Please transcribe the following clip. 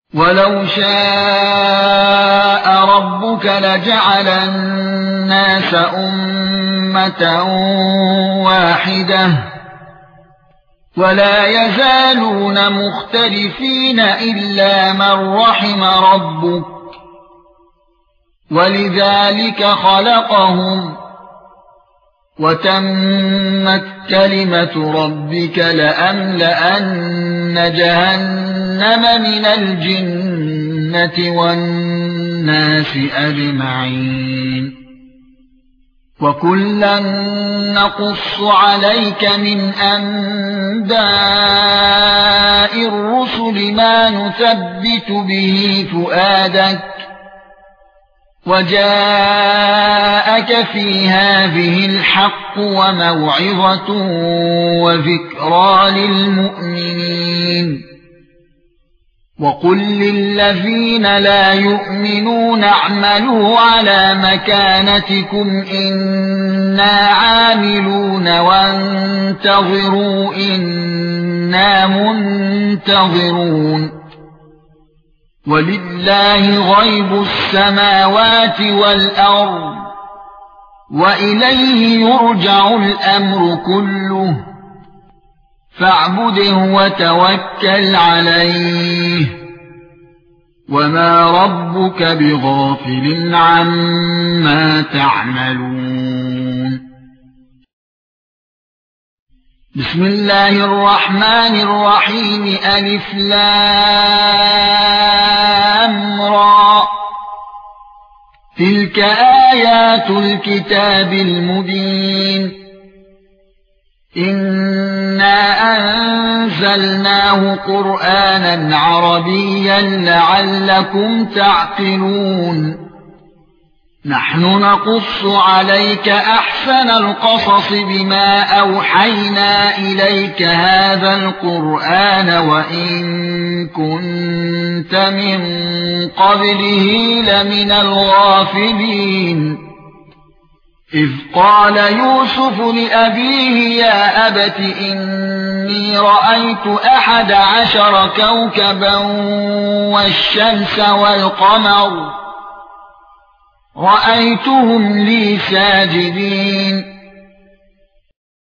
وَلَوْ شَاءَ رَبُّكَ لَجَعَلَ النَّاسَ أُمَّةً وَاحِدَةً وَلَا يَزَالُونَ مُخْتَلِفِينَ إِلَّا مَن رَّحِمَ رَبُّكَ وَلِذَلِكَ خَلَقَهُمْ وَتَمَّتْ كَلِمَةُ رَبِّكَ لَأَمْلَأَنَّ جَهَنَّمَ مِنَ الْجِنَّةِ وَالنَّاسِ أَجْمَعِينَ وَكُلًّا نَّقُصُّ عَلَيْكَ مِنْ أَنبَاءِ الرُّسُلِ مَا نُثَبِّتُ بِهِ فُؤَادَكَ وَجَاءَكَ فِي هَذِهِ الْحَقُّ وَمَوْعِظَةٌ وَذِكْرَى لِلْمُؤْمِنِينَ وَقُل لِّلَّذِينَ لَا يُؤْمِنُونَ اعْمَلُوا عَلَى مَكَانَتِكُمْ إِنَّا عَامِلُونَ وَانتَظِرُوا إِنَّا مُنتَظِرُونَ وَلِلَّهِ غَيْبُ السَّمَاوَاتِ وَالْأَرْضِ وَإِلَيْهِ يُرْجَعُ الْأَمْرُ كُلُّهُ فَاعْبُدْهُ وَتَوَكَّلْ عَلَيْهِ وَمَا رَبُّكَ بِغَافِلٍ عَمَّا تَعْمَلُونَ بسم الله الرحمن الرحيم ألف لام را تلك آيات الكتاب المبين إنا أنزلناه قرآنا عربيا لعلكم تعقلون نحن نقص عليك أحسن القصص بما أوحينا إليك هذا القرآن وإن كنت من قبله لمن الغافلين إذ قال يوسف لأبيه يا أبت إني رأيت 11 كوكبا والشمس والقمر رأيتهم لي ساجدين